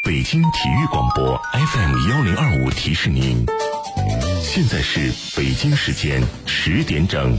北京体育广播 FM1025提示您，现在是北京时间10点整。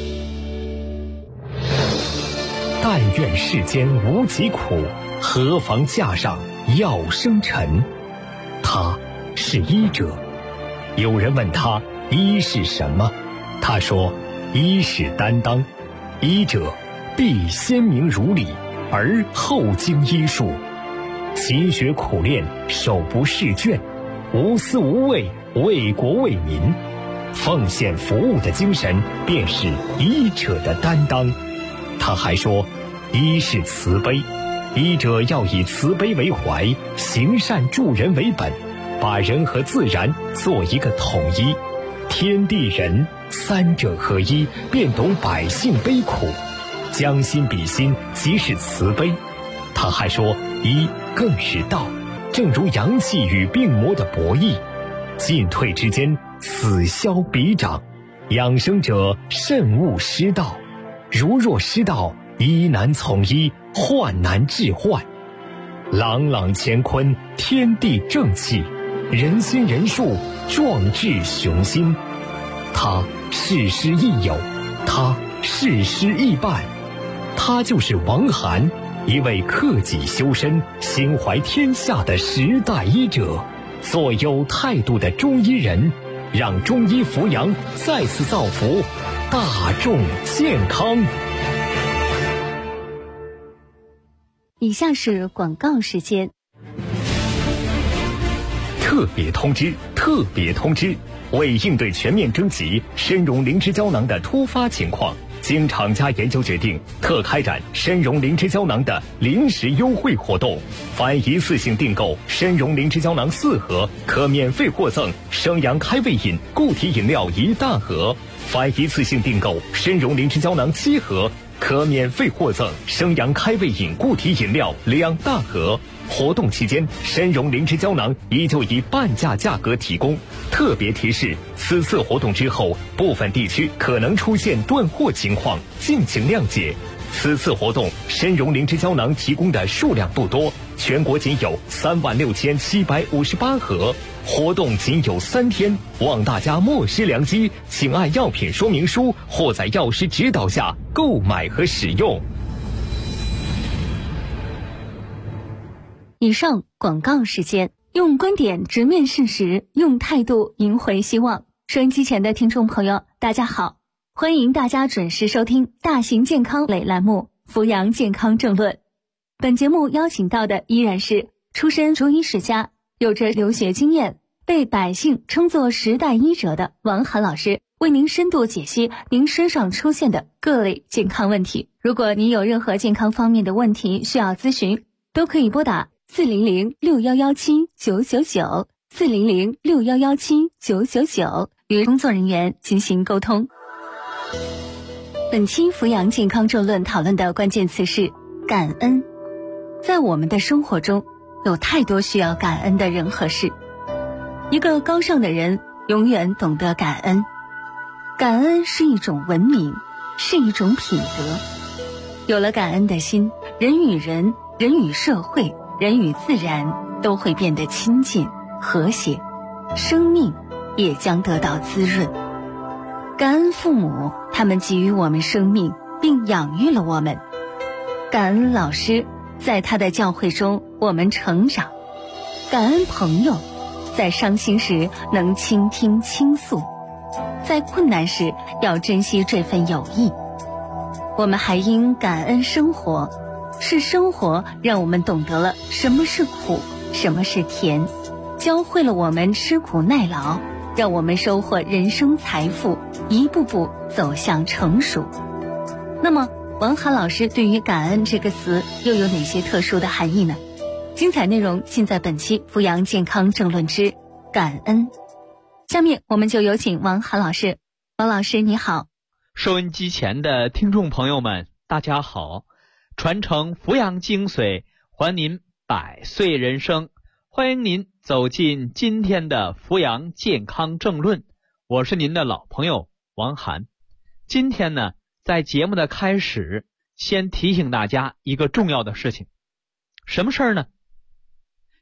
但愿世间无疾苦，何妨架上药生尘。他是医者。有人问他医是什么，他说医是担当，医者必先明如理，而后经医术，勤学苦练，手不释卷，无私无畏，为国为民，奉献服务的精神便是医者的担当。他还说医是慈悲，医者要以慈悲为怀，行善助人为本，把人和自然做一个统一，天地人三者合一，便懂百姓悲苦，将心比心，即是慈悲。他还说医更是道，正如阳气与病魔的博弈，进退之间，此消彼长，养生者慎勿失道，如若失道，医难从医，患难治患。朗朗乾坤，天地正气，人心人术，壮志雄心。他事师亦友，他事师亦伴，他就是王涵，一位克己修身、心怀天下的时代医者，做有态度的中医人，让中医扶阳再次造福大众健康。 以下是广告时间。 特别通知，特别通知！为应对全面征集参茸灵芝胶囊的突发情况，经厂家研究决定，特开展参茸灵芝胶囊的临时优惠活动。凡一次性订购参茸灵芝胶囊4盒，可免费获赠生阳开胃饮固体饮料1大盒；凡一次性订购参茸灵芝胶囊7盒，可免费获赠生阳开胃饮固体饮料2大盒。活动期间，参茸灵芝胶囊依旧以半价价格提供。特别提示：此次活动之后，部分地区可能出现断货情况，敬请谅解。此次活动，参茸灵芝胶囊提供的数量不多，全国仅有36758盒，活动仅有3天，望大家莫失良机，请按药品说明书或在药师指导下购买和使用。 以上广告时间，用观点直面事实，用态度赢回希望。收音机前的听众朋友，大家好，欢迎大家准时收听大型健康类栏目《扶阳健康政论》。本节目邀请到的依然是出身中医世家，有着留学经验，被百姓称作时代医者的王涵老师，为您深度解析您身上出现的各类健康问题。如果您有任何健康方面的问题需要咨询，都可以拨打400611799 400611799与工作人员进行沟通。本期扶阳健康政论讨论的关键词是感恩。在我们的生活中，有太多需要感恩的人和事。一个高尚的人永远懂得感恩。感恩是一种文明，是一种品德。有了感恩的心，人与人、人与社会、人与自然都会变得亲近和谐，生命也将得到滋润。感恩父母，他们给予我们生命并养育了我们。感恩老师，在他的教诲中我们成长。感恩朋友，在伤心时能倾听倾诉，在困难时要珍惜这份友谊。我们还应感恩生活，是生活让我们懂得了什么是苦，什么是甜，教会了我们吃苦耐劳，让我们收获人生财富，一步步走向成熟。那么王涵老师对于感恩这个词又有哪些特殊的含义呢？精彩内容尽在本期扶阳健康政论之感恩。下面我们就有请王涵老师。王老师你好。 收音机前的听众朋友们大家好，传承扶阳精髓，还您100岁人生，欢迎您走进今天的扶阳健康政论，我是您的老朋友王涵。今天呢，在节目的开始，先提醒大家一个重要的事情。什么事儿呢？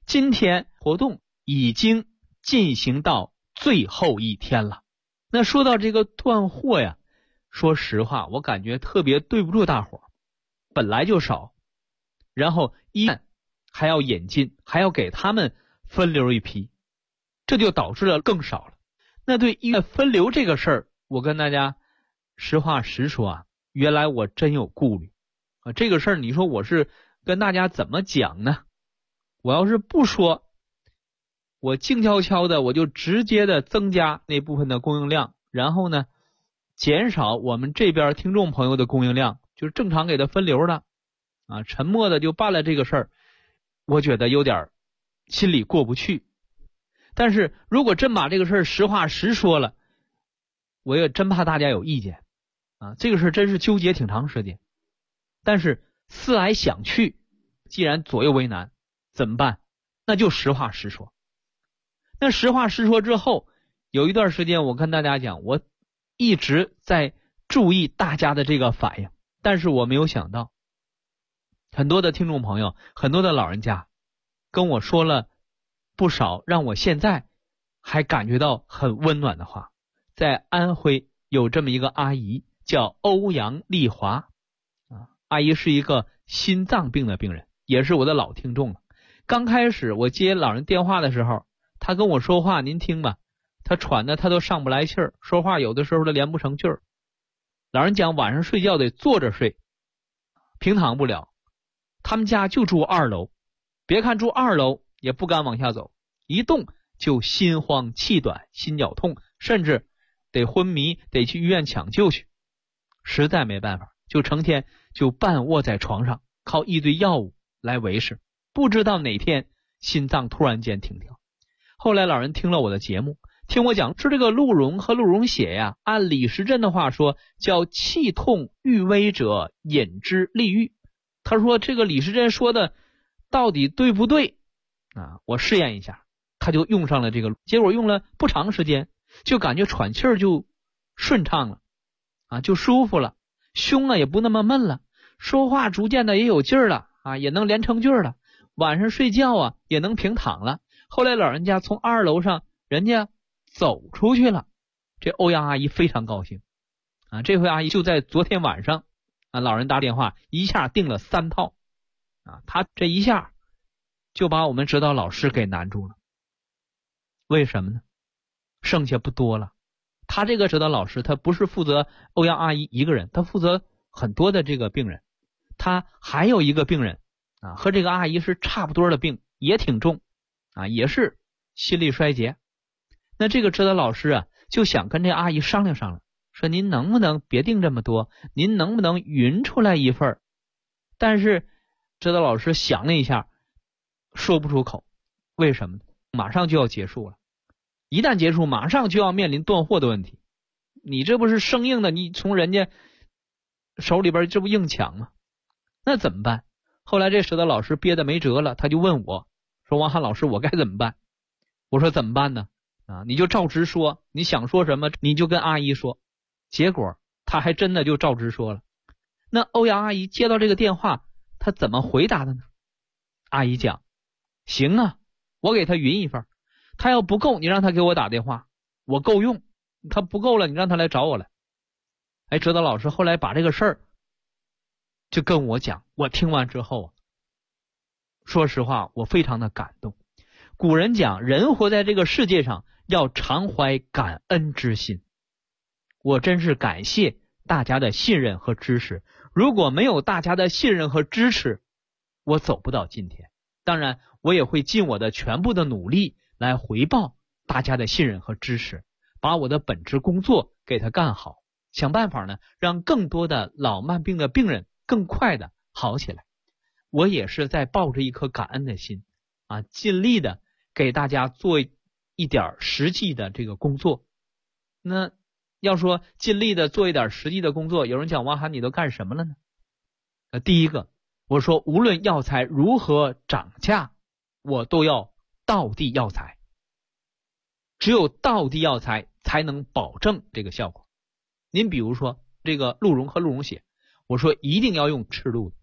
今天活动已经进行到最后一天了。那说到这个断货呀，说实话我感觉特别对不住大伙儿，本来就少，然后医院还要引进，还要给他们分流一批，这就导致了更少了。那对医院分流这个事儿，我跟大家实话实说啊，原来我真有顾虑啊。这个事儿你说我是跟大家怎么讲呢？我要是不说，我静悄悄的我就直接的增加那部分的供应量，然后呢减少我们这边听众朋友的供应量，就是正常给他分流的啊，沉默的就办了这个事儿，我觉得有点心里过不去。但是如果真把这个事儿实话实说了，我也真怕大家有意见啊。这个事儿真是纠结挺长时间，但是思来想去，既然左右为难，怎么办？那就实话实说。那实话实说之后，有一段时间我跟大家讲，我一直在注意大家的这个反应，但是我没有想到，很多的听众朋友，很多的老人家跟我说了不少让我现在还感觉到很温暖的话。在安徽有这么一个阿姨叫欧阳丽华啊，阿姨是一个心脏病的病人，也是我的老听众了。刚开始我接老人电话的时候，她跟我说话您听吧，她喘的她都上不来气儿，说话有的时候都连不成句儿。老人讲晚上睡觉得坐着睡，平躺不了。他们家就住2楼，别看住2楼也不敢往下走，一动就心慌气短心绞痛，甚至得昏迷，得去医院抢救去。实在没办法，就成天就半卧在床上，靠一堆药物来维持。不知道哪天心脏突然间停跳。后来老人听了我的节目，听我讲，说这个鹿茸和鹿茸血呀，按李时珍的话说叫气痛欲危者饮之利愈。他说这个李时珍说的到底对不对啊？我试验一下，他就用上了这个，结果用了不长时间，就感觉喘气儿就顺畅了啊，就舒服了，胸啊也不那么闷了，说话逐渐的也有劲儿了啊，也能连成句了，晚上睡觉啊也能平躺了。后来老人家从2楼上人家走出去了，这欧阳阿姨非常高兴啊。这回阿姨就在昨天晚上啊，老人打电话一下订了3套啊，他这一下就把我们指导老师给难住了。为什么呢？剩下不多了。他这个指导老师他不是负责欧阳阿姨一个人，他负责很多的这个病人。他还有一个病人啊，和这个阿姨是差不多的病，也挺重啊，也是心力衰竭。那这个指导老师啊，就想跟这阿姨商量商量，说您能不能别订这么多，您能不能匀出来一份？但是指导老师想了一下，说不出口。为什么呢？马上就要结束了，一旦结束马上就要面临断货的问题，你这不是生硬的，你从人家手里边这不硬抢吗？那怎么办？后来这指导老师憋得没辙了，他就问我说，王涵老师我该怎么办？我说怎么办呢？啊，你就照直说，你想说什么你就跟阿姨说。结果他还真的就照直说了。那欧阳阿姨接到这个电话，她怎么回答的呢？阿姨讲，行啊，我给她匀一份，她要不够你让她给我打电话，我够用，她不够了你让她来找我来。哎，指导老师后来把这个事儿就跟我讲，我听完之后说实话我非常的感动。古人讲，人活在这个世界上要常怀感恩之心。我真是感谢大家的信任和支持，如果没有大家的信任和支持，我走不到今天。当然我也会尽我的全部的努力来回报大家的信任和支持，把我的本职工作给他干好，想办法呢让更多的老慢病的病人更快的好起来。我也是在抱着一颗感恩的心啊，尽力的给大家做一点实际的这个工作。那要说尽力的做一点实际的工作，有人讲王涵你都干什么了呢？第一个，我说无论药材如何涨价，我都要道地药材，只有道地药材才能保证这个效果。您比如说这个鹿茸和鹿茸血，我说一定要用赤鹿的，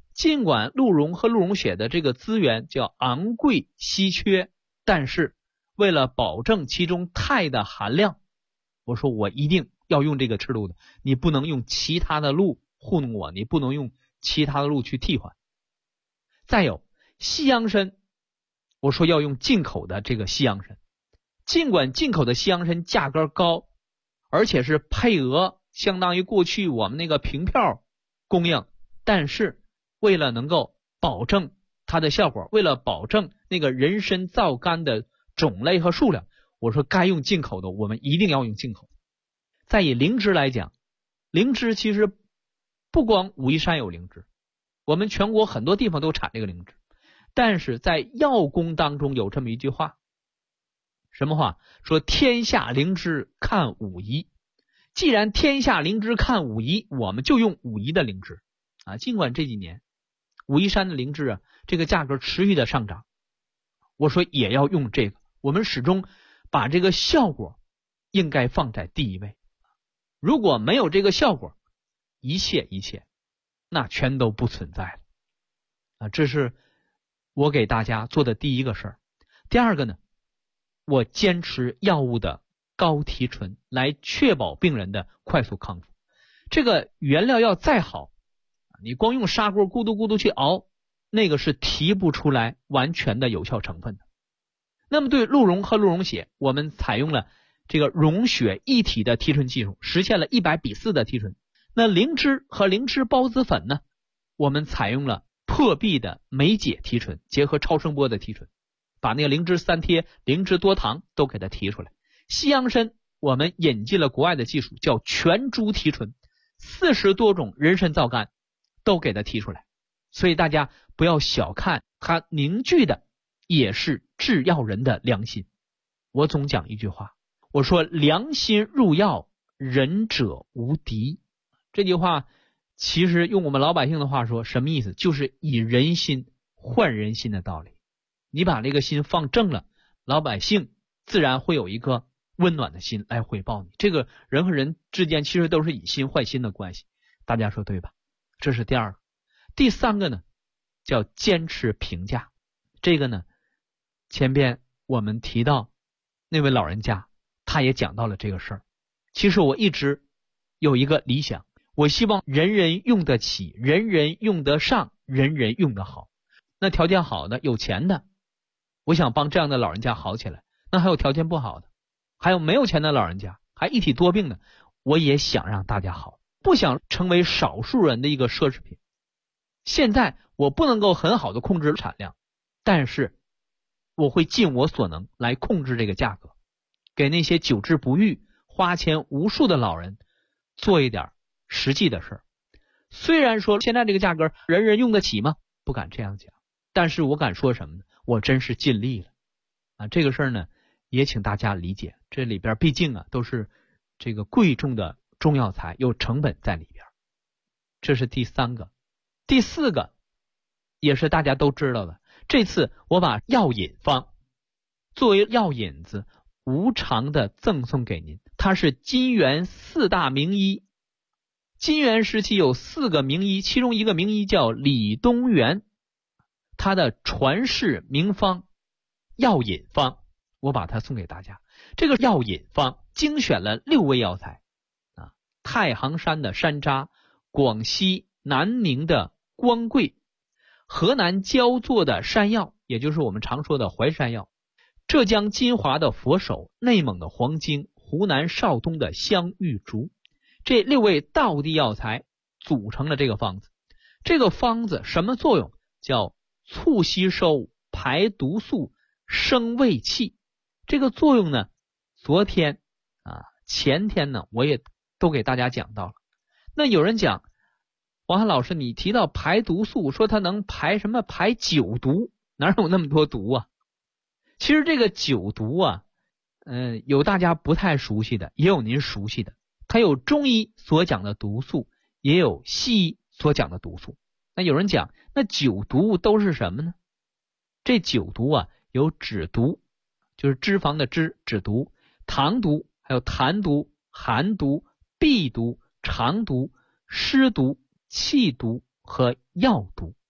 尽管鹿茸和鹿茸血的这个资源叫昂贵稀缺，但是为了保证其中钛的含量，我说我一定要用这个赤鹿的，你不能用其他的鹿糊弄我，你不能用其他的鹿去替换。再有西洋参，我说要用进口的这个西洋参，尽管进口的西洋参价格高，而且是配额相当于过去我们那个凭票供应，但是为了能够保证它的效果，为了保证那个人参皂苷的种类和数量，我说该用进口的我们一定要用进口。再以灵芝来讲，灵芝其实不光武夷山有灵芝，我们全国很多地方都产这个灵芝，但是在药功当中有这么一句话，什么话？说天下灵芝看武夷。既然天下灵芝看武夷，我们就用武夷的灵芝啊。尽管这几年武夷山的灵芝啊，这个价格持续的上涨，我说也要用这个，我们始终把这个效果应该放在第一位。如果没有这个效果，一切那全都不存在了啊。这是我给大家做的第一个事儿。第二个呢，我坚持药物的高提纯来确保病人的快速康复。这个原料要再好，你光用砂锅咕嘟咕嘟去熬，那个是提不出来完全的有效成分的。那么对鹿茸和鹿茸血，我们采用了这个溶血一体的提纯技术，实现了100:4的提纯。那灵芝和灵芝孢子粉呢，我们采用了破壁的酶解提纯，结合超声波的提纯，把那个灵芝三萜、灵芝多糖都给它提出来。西洋参我们引进了国外的技术，叫全株提纯，40多种人参皂苷都给它提出来。所以大家不要小看它凝聚的也是制药人的良心。我总讲一句话，我说良心入药，仁者无敌。这句话其实用我们老百姓的话说，什么意思？就是以人心换人心的道理。你把这个心放正了，老百姓自然会有一个温暖的心来回报你。这个人和人之间其实都是以心换心的关系，大家说对吧？这是第二个。第三个呢，叫坚持评价。这个呢，前边我们提到那位老人家，他也讲到了这个事儿。其实我一直有一个理想，我希望人人用得起，人人用得上，人人用得好。那条件好的有钱的，我想帮这样的老人家好起来。那还有条件不好的，还有没有钱的老人家，还一体多病的，我也想让大家好，不想成为少数人的一个奢侈品。现在我不能够很好的控制产量，但是我会尽我所能来控制这个价格，给那些久治不愈花钱无数的老人做一点实际的事儿。虽然说现在这个价格人人用得起吗？不敢这样讲，但是我敢说什么呢？我真是尽力了啊！这个事儿呢也请大家理解，这里边毕竟都是这个贵重的中药材，有成本在里边。这是第三个。第四个也是大家都知道的，这次我把药引方作为药引子无偿的赠送给您。它是金元4大名医，金元时期有4个名医，其中一个名医叫李东垣，他的传世名方药引方，我把它送给大家。这个药引方精选了6味药材啊，太行山的山楂，广西南宁的光桂，河南焦作的山药，也就是我们常说的淮山药，浙江金华的佛手，内蒙的黄精，湖南邵东的香玉竹，这6味道地药材组成了这个方子。这个方子什么作用？叫促吸收、排毒素、生胃气。这个作用呢，昨天前天呢我也都给大家讲到了。那有人讲，王涵老师你提到排毒素，说它能排什么？排9毒，哪有那么多毒啊？其实这个9毒有大家不太熟悉的，也有您熟悉的。它有中医所讲的毒素，也有西医所讲的毒素。那有人讲，那9毒都是什么呢？这9毒有脂毒，就是脂肪的脂毒，糖毒，还有痰毒、寒毒、闭毒、肠毒、湿毒、气毒和药毒。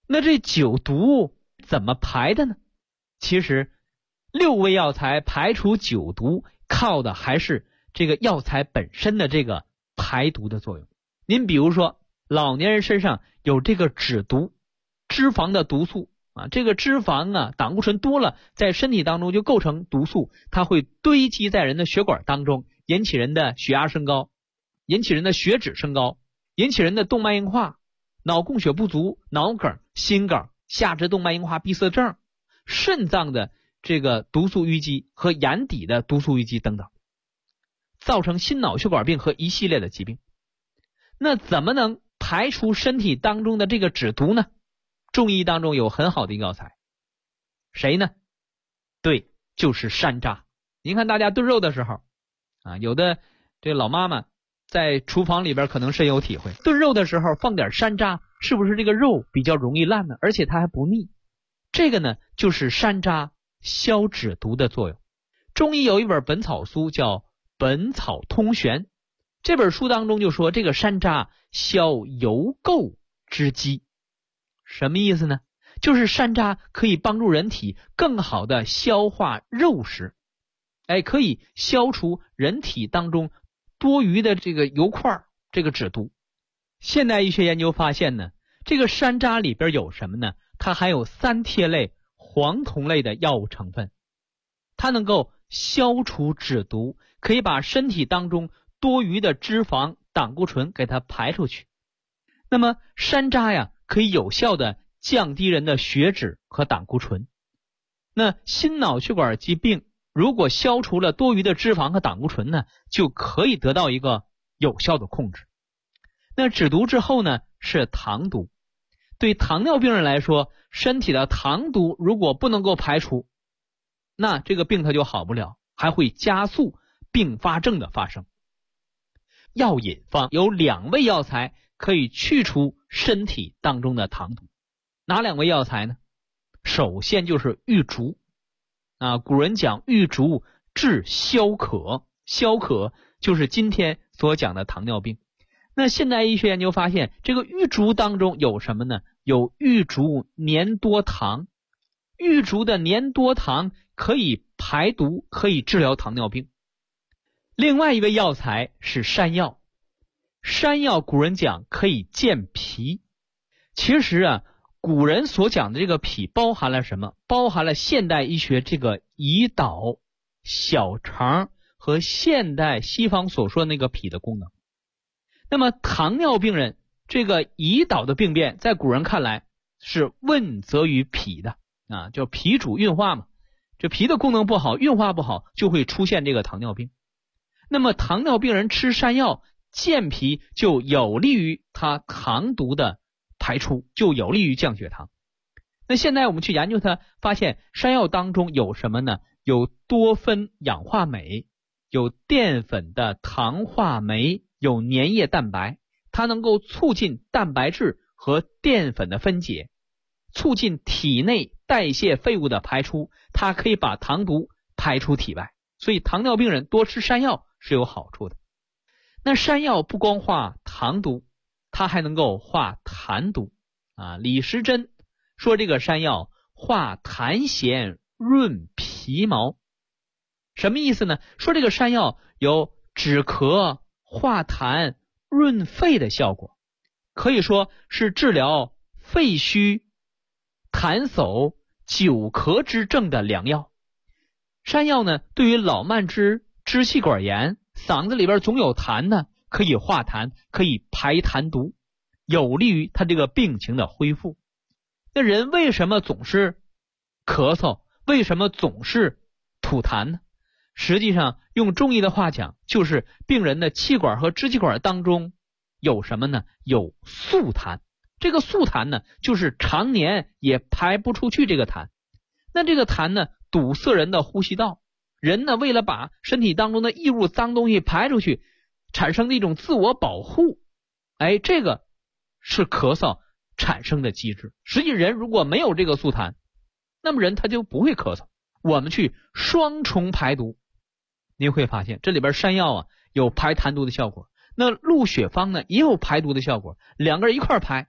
那这酒毒怎么排的呢？其实6味药材排除酒毒，靠的还是这个药材本身的这个排毒的作用。您比如说，老年人身上有这个脂毒，脂肪的毒素啊，这个脂肪啊，胆固醇多了，在身体当中就构成毒素，它会堆积在人的血管当中，引起人的血压升高，引起人的血脂升高，引起人的动脉硬化、脑供血不足、脑梗、心梗、下肢动脉硬化闭塞症、肾脏的这个毒素淤积和眼底的毒素淤积等等，造成心脑血管病和一系列的疾病。那怎么能排除身体当中的这个脂毒呢？中医当中有很好的一个药材，谁呢？对，就是山楂。您看大家炖肉的时候啊，有的这老妈妈在厨房里边可能深有体会，炖肉的时候放点山楂，是不是这个肉比较容易烂呢？而且它还不腻。这个呢，就是山楂消脂毒的作用。中医有一本本草书叫《本草通玄》，这本书当中就说这个山楂消油垢之积。什么意思呢？就是山楂可以帮助人体更好的消化肉食，可以消除人体当中多余的这个油块，这个脂毒。现代医学研究发现呢，这个山楂里边有什么呢？它含有三萜类、黄酮类的药物成分，它能够消除脂毒，可以把身体当中多余的脂肪、胆固醇给它排出去。那么山楂呀，可以有效的降低人的血脂和胆固醇。那心脑血管疾病如果消除了多余的脂肪和胆固醇呢，就可以得到一个有效的控制。那脂毒之后呢，是糖毒。对糖尿病人来说，身体的糖毒如果不能够排除，那这个病它就好不了，还会加速并发症的发生。药引方有2味药材可以去除身体当中的糖毒。哪2味药材呢？首先就是玉竹啊，古人讲玉竹治消渴，消渴就是今天所讲的糖尿病。那现代医学研究发现，这个玉竹当中有什么呢？有玉竹粘多糖。玉竹的粘多糖可以排毒，可以治疗糖尿病。另外一味药材是山药。山药古人讲可以健脾。其实啊，古人所讲的这个脾包含了什么？包含了现代医学这个胰岛、小肠和现代西方所说的那个脾的功能。那么糖尿病人这个胰岛的病变，在古人看来是问责于脾的啊，叫脾主运化嘛。这脾的功能不好，运化不好，就会出现这个糖尿病。那么糖尿病人吃山药健脾，就有利于他糖毒的排出，就有利于降血糖。那现在我们去研究它，发现山药当中有什么呢？有多酚氧化镁，有淀粉的糖化酶，有粘液蛋白，它能够促进蛋白质和淀粉的分解，促进体内代谢废物的排出，它可以把糖毒排出体外。所以糖尿病人多吃山药是有好处的。那山药不光化糖毒，它还能够化痰毒啊。李时珍说这个山药化痰涎润皮毛。什么意思呢？说这个山药有止咳、化痰、润肺的效果，可以说是治疗肺虚、痰嗽、久咳之症的良药。山药呢，对于老慢支、支气管炎、嗓子里边总有痰呢，可以化痰，可以排痰毒，有利于他这个病情的恢复。那人为什么总是咳嗽？为什么总是吐痰呢？实际上用中医的话讲，就是病人的气管和支气管当中有什么呢？有宿痰。这个宿痰呢，就是常年也排不出去这个痰。那这个痰呢，堵塞人的呼吸道。人呢，为了把身体当中的异物脏东西排出去，产生的一种自我保护，这个是咳嗽产生的机制。实际人如果没有这个宿痰，那么人他就不会咳嗽。我们去双重排毒，您会发现这里边山药啊有排痰毒的效果，那鹿血芳呢也有排毒的效果，两个人一块排，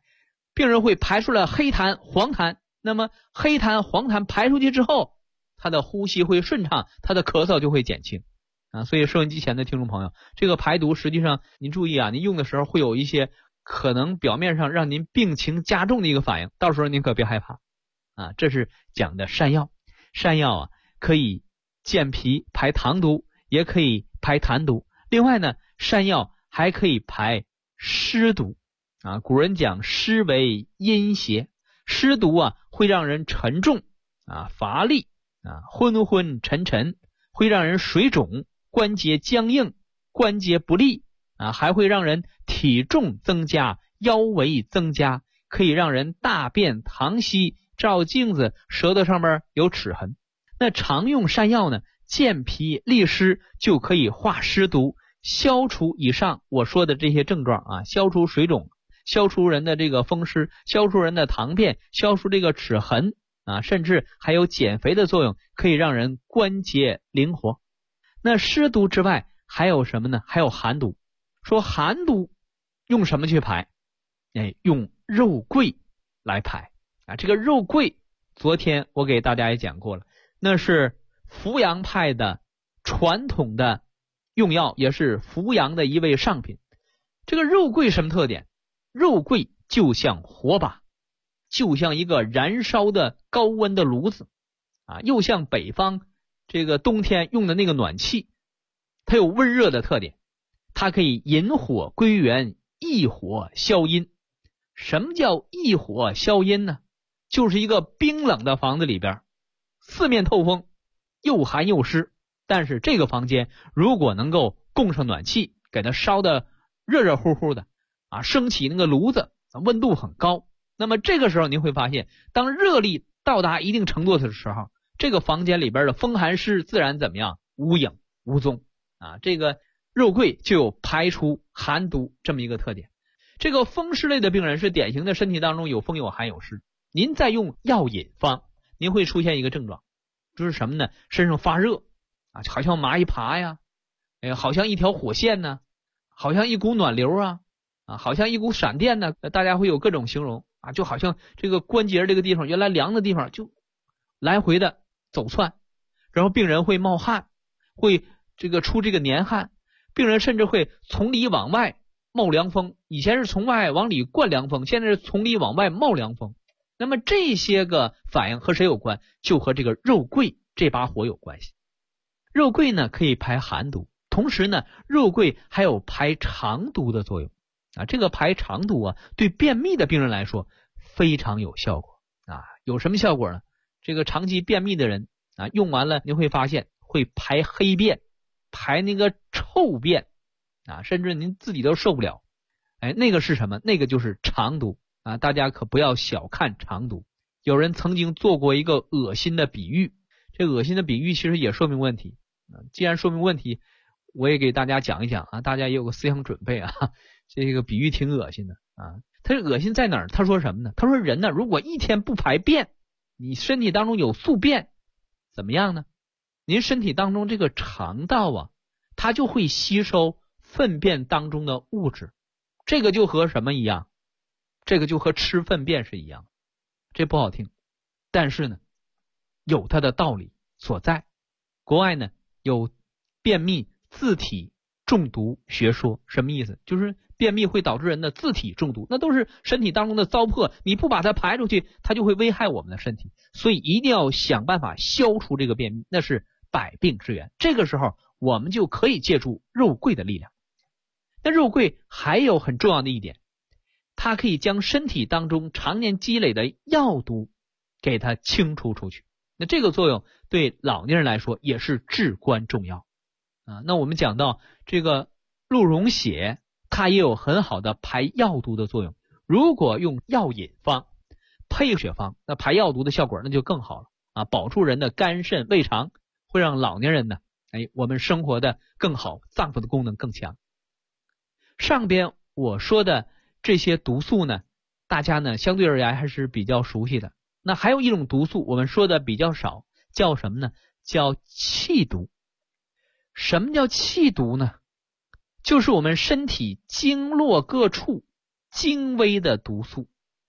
病人会排出来黑痰、黄痰，那么黑痰、黄痰排出去之后，他的呼吸会顺畅，他的咳嗽就会减轻啊。所以收音机前的听众朋友，这个排毒实际上您注意啊，您用的时候会有一些可能表面上让您病情加重的一个反应，到时候您可别害怕啊。这是讲的山药，山药啊可以健脾排糖毒，也可以排痰毒。另外呢，山药还可以排湿毒啊。古人讲湿为阴邪，湿毒啊会让人沉重啊、乏力啊、昏昏沉沉，会让人水肿、关节僵硬、关节不利啊，还会让人体重增加、腰围增加，可以让人大便溏稀，照镜子舌头上面有齿痕。那常用山药呢，健脾利湿，就可以化湿毒，消除以上我说的这些症状啊，消除水肿，消除人的这个风湿，消除人的溏便，消除这个齿痕啊，甚至还有减肥的作用，可以让人关节灵活。那湿毒之外还有什么呢？还有寒毒。说寒毒用什么去排？用肉桂来排啊。这个肉桂昨天我给大家也讲过了，那是扶阳派的传统的用药，也是扶阳的一味上品。这个肉桂什么特点？肉桂就像火把，就像一个燃烧的高温的炉子啊，又像北方这个冬天用的那个暖气，它有温热的特点，它可以引火归元，抑火消阴。什么叫抑火消阴呢？就是一个冰冷的房子里边，四面透风，又寒又湿，但是这个房间如果能够供上暖气，给它烧的热热乎乎的啊，升起那个炉子，温度很高，那么这个时候您会发现，当热力到达一定程度的时候，这个房间里边的风寒湿自然怎么样？无影无踪啊。这个肉桂就有排除寒毒这么一个特点。这个风湿类的病人是典型的身体当中有风有寒有湿，您再用药引方，您会出现一个症状，就是什么呢？身上发热啊，好像蚂蚁爬呀，好像一条火线呢，好像一股暖流啊，好像一股闪电呢，大家会有各种形容啊，就好像这个关节这个地方原来凉的地方就来回的走窜，然后病人会冒汗，会这个出这个黏汗，病人甚至会从里往外冒凉风，以前是从外往里灌凉风，现在是从里往外冒凉风。那么这些个反应和谁有关？就和这个肉桂这把火有关系。肉桂呢可以排寒毒，同时呢肉桂还有排肠毒的作用啊。这个排肠毒啊，对便秘的病人来说非常有效果啊。有什么效果呢？这个长期便秘的人啊，用完了你会发现会排黑便，排那个臭便啊，甚至您自己都受不了。那个是什么？那个就是肠毒啊，大家可不要小看肠毒。有人曾经做过一个恶心的比喻，这恶心的比喻其实也说明问题既然说明问题，我也给大家讲一讲啊，大家也有个思想准备啊。这个比喻挺恶心的啊。他这恶心在哪儿？他说什么呢？他说人呢，如果一天不排便，你身体当中有宿便，怎么样呢？您身体当中这个肠道啊，它就会吸收粪便当中的物质，这个就和什么一样？这个就和吃粪便是一样。这不好听，但是呢有它的道理所在。国外呢有便秘自体中毒学说，什么意思？就是便秘会导致人的自体中毒，那都是身体当中的糟粕，你不把它排出去，它就会危害我们的身体，所以一定要想办法消除这个便秘，那是百病之源。这个时候我们就可以借助肉桂的力量。那肉桂还有很重要的一点，它可以将身体当中常年积累的药毒给它清除出去，那这个作用对老年人来说也是至关重要啊。那我们讲到这个鹿茸血，它也有很好的排药毒的作用，如果用药引方配血方，那排药毒的效果那就更好了啊，保住人的肝肾胃肠，会让老年人呢我们生活的更好，脏腑的功能更强。上边我说的这些毒素呢，大家呢相对而言还是比较熟悉的。那还有一种毒素我们说的比较少，叫什么呢？叫气毒。什么叫气毒呢？就是我们身体经络各处精微的毒素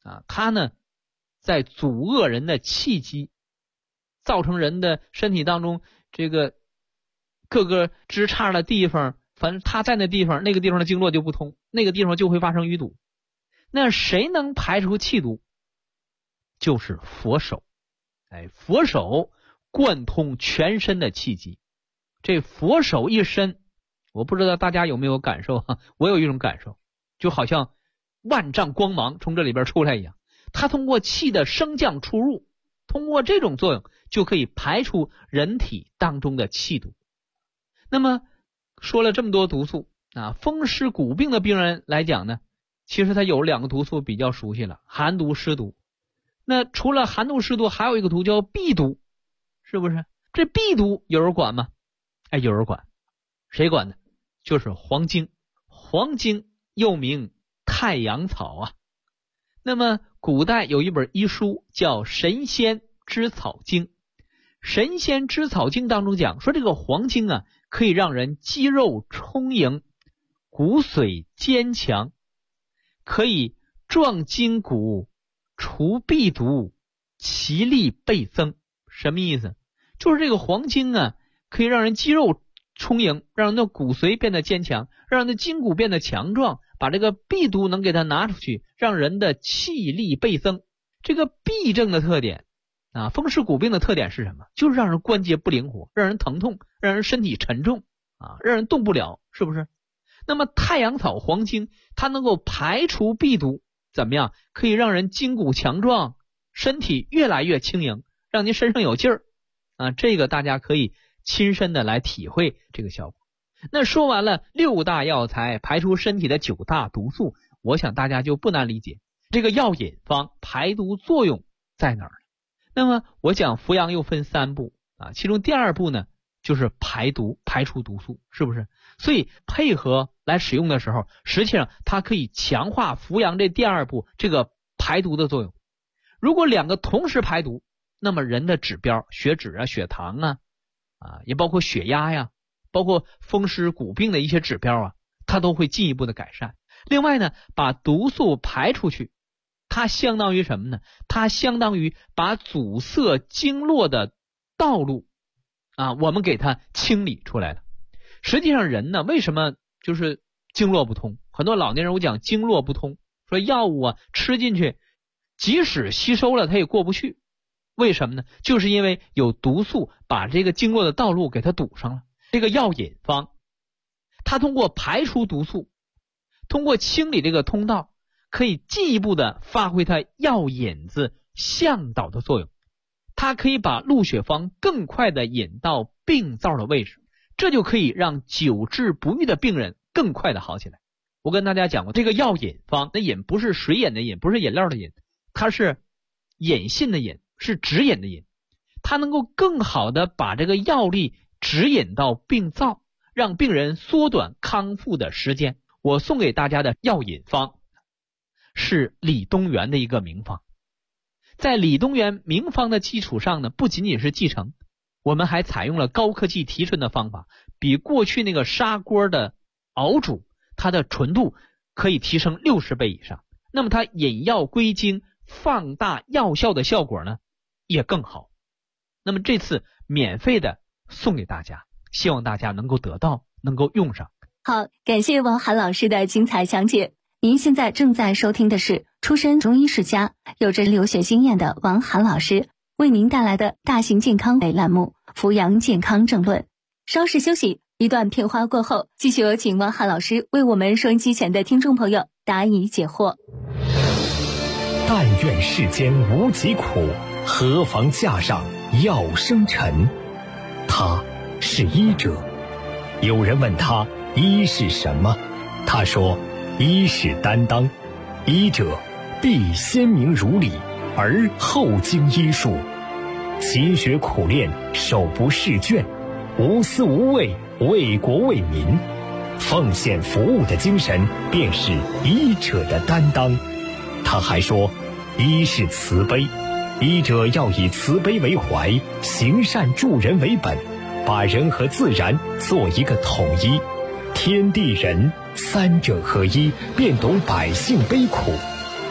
它呢在阻遏人的气机，造成人的身体当中这个各个枝杈的地方，反正它在那地方，那个地方的经络就不通，那个地方就会发生淤堵。那谁能排除气堵？就是佛手。佛手贯通全身的气机。这佛手一伸，我不知道大家有没有感受我有一种感受，就好像万丈光芒从这里边出来一样。它通过气的升降出入，通过这种作用就可以排除人体当中的气堵。那么说了这么多毒素风湿骨病的病人来讲呢，其实他有2个毒素比较熟悉了，寒毒湿毒。那除了寒毒湿毒，还有一个毒叫痹毒，是不是？这痹毒有人管吗？有人管。谁管呢？就是黄精。黄精又名太阳草那么古代有一本医书叫《神仙知草经》，《神仙知草经》当中讲说，这个黄精可以让人肌肉充盈，骨髓坚强，可以壮筋骨，除痹毒，其力倍增。什么意思？就是这个黄精可以让人肌肉充盈，让人的骨髓变得坚强，让人的筋骨变得强壮，把这个痹毒能给它拿出去，让人的气力倍增。这个痹症的特点风湿骨病的特点是什么？就是让人关节不灵活，让人疼痛，让人身体沉重让人动不了，是不是？那么太阳草黄精它能够排除痹毒，怎么样？可以让人筋骨强壮，身体越来越轻盈，让您身上有劲儿这个大家可以亲身的来体会这个效果。那说完了6大药材排除身体的9大毒素，我想大家就不难理解这个药引方排毒作用在哪儿。那么我讲扶阳又分3步其中第2步呢就是排毒，排除毒素，是不是？所以配合来使用的时候，实际上它可以强化扶阳这第2步这个排毒的作用。如果2个同时排毒，那么人的指标，血脂血糖也包括血压呀，包括风湿骨病的一些指标它都会进一步的改善。另外呢，把毒素排出去，它相当于什么呢？它相当于把阻塞经络的道路我们给它清理出来了。实际上人呢，为什么就是经络不通？很多老年人我讲经络不通，说药物吃进去，即使吸收了它也过不去。为什么呢？就是因为有毒素把这个经络的道路给它堵上了。这个药引方它通过排除毒素，通过清理这个通道，可以进一步的发挥它药引子向导的作用。它可以把路血方更快的引到病灶的位置，这就可以让久治不愈的病人更快的好起来。我跟大家讲过，这个药引方，那引不是水饮的饮，不是饮料的饮，它是引信的引，是指引的引。它能够更好的把这个药力指引到病灶，让病人缩短康复的时间。我送给大家的药引方是李东垣的一个名方。在李东垣名方的基础上呢，不仅仅是继承，我们还采用了高科技提纯的方法，比过去那个砂锅的熬煮，它的纯度可以提升60倍以上。那么它引药归经、放大药效的效果呢也更好。那么这次免费的送给大家，希望大家能够得到，能够用上。 好，感谢王涵老师的精彩讲解。您现在正在收听的是出身中医世家、有着留学经验的王涵老师为您带来的大型健康类栏目《扶阳健康正论》。稍事休息，一段片花过后，继续有请王涵老师为我们收音机前的听众朋友答疑解惑。 但愿世间无疾苦，何妨架上药生尘。他是医者。有人问他医是什么，他说医是担当，医者必先明如理，而后经医术，勤学苦练，手不释卷，无私无畏，为国为民，奉献服务的精神便是医者的担当。他还说医是慈悲，医者要以慈悲为怀，行善助人为本，把人和自然做一个统一，天地人三者合一，便懂百姓悲苦。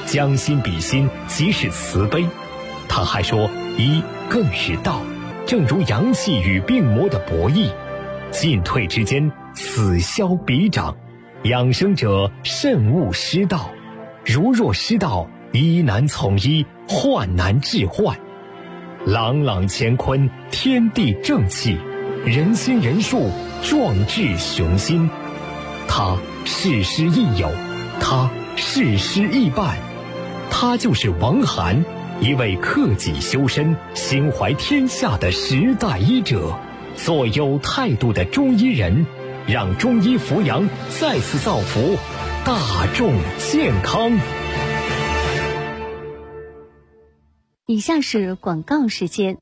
将心比心，即是慈悲。他还说，医更是道，正如阳气与病魔的博弈，进退之间，此消彼长。养生者慎勿失道，如若失道，医难从医，患难治患。朗朗乾坤，天地正气，人心人术，壮志雄心。他事师亦友，他事师亦伴，他就是王涵，一位克己修身、心怀天下的时代医者，做有态度的中医人，让中医扶阳再次造福大众健康。 以下是广告时间。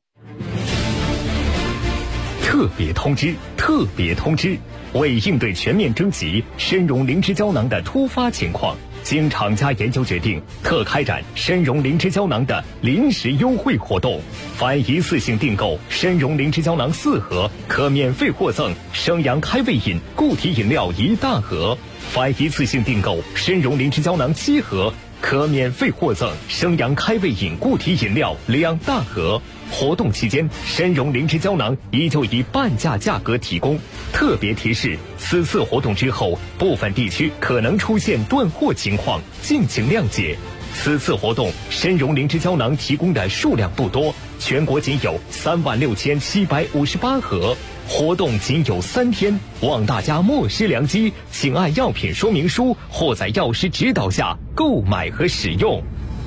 特别通知！特别通知！为应对全面征集参茸灵芝胶囊的突发情况，经厂家研究决定，特开展参茸灵芝胶囊的临时优惠活动。凡一次性订购参茸灵芝胶囊4盒，可免费获赠生阳开胃饮固体饮料1大盒；凡一次性订购参茸灵芝胶囊7盒，可免费获赠生阳开胃饮固体饮料2大盒。活动期间，参茸灵芝胶囊依旧以半价价格提供。特别提示：此次活动之后，部分地区可能出现断货情况，敬请谅解。此次活动，参茸灵芝胶囊提供的数量不多，全国仅有36758盒。活动仅有3天，望大家莫失良机，请按药品说明书或在药师指导下购买和使用。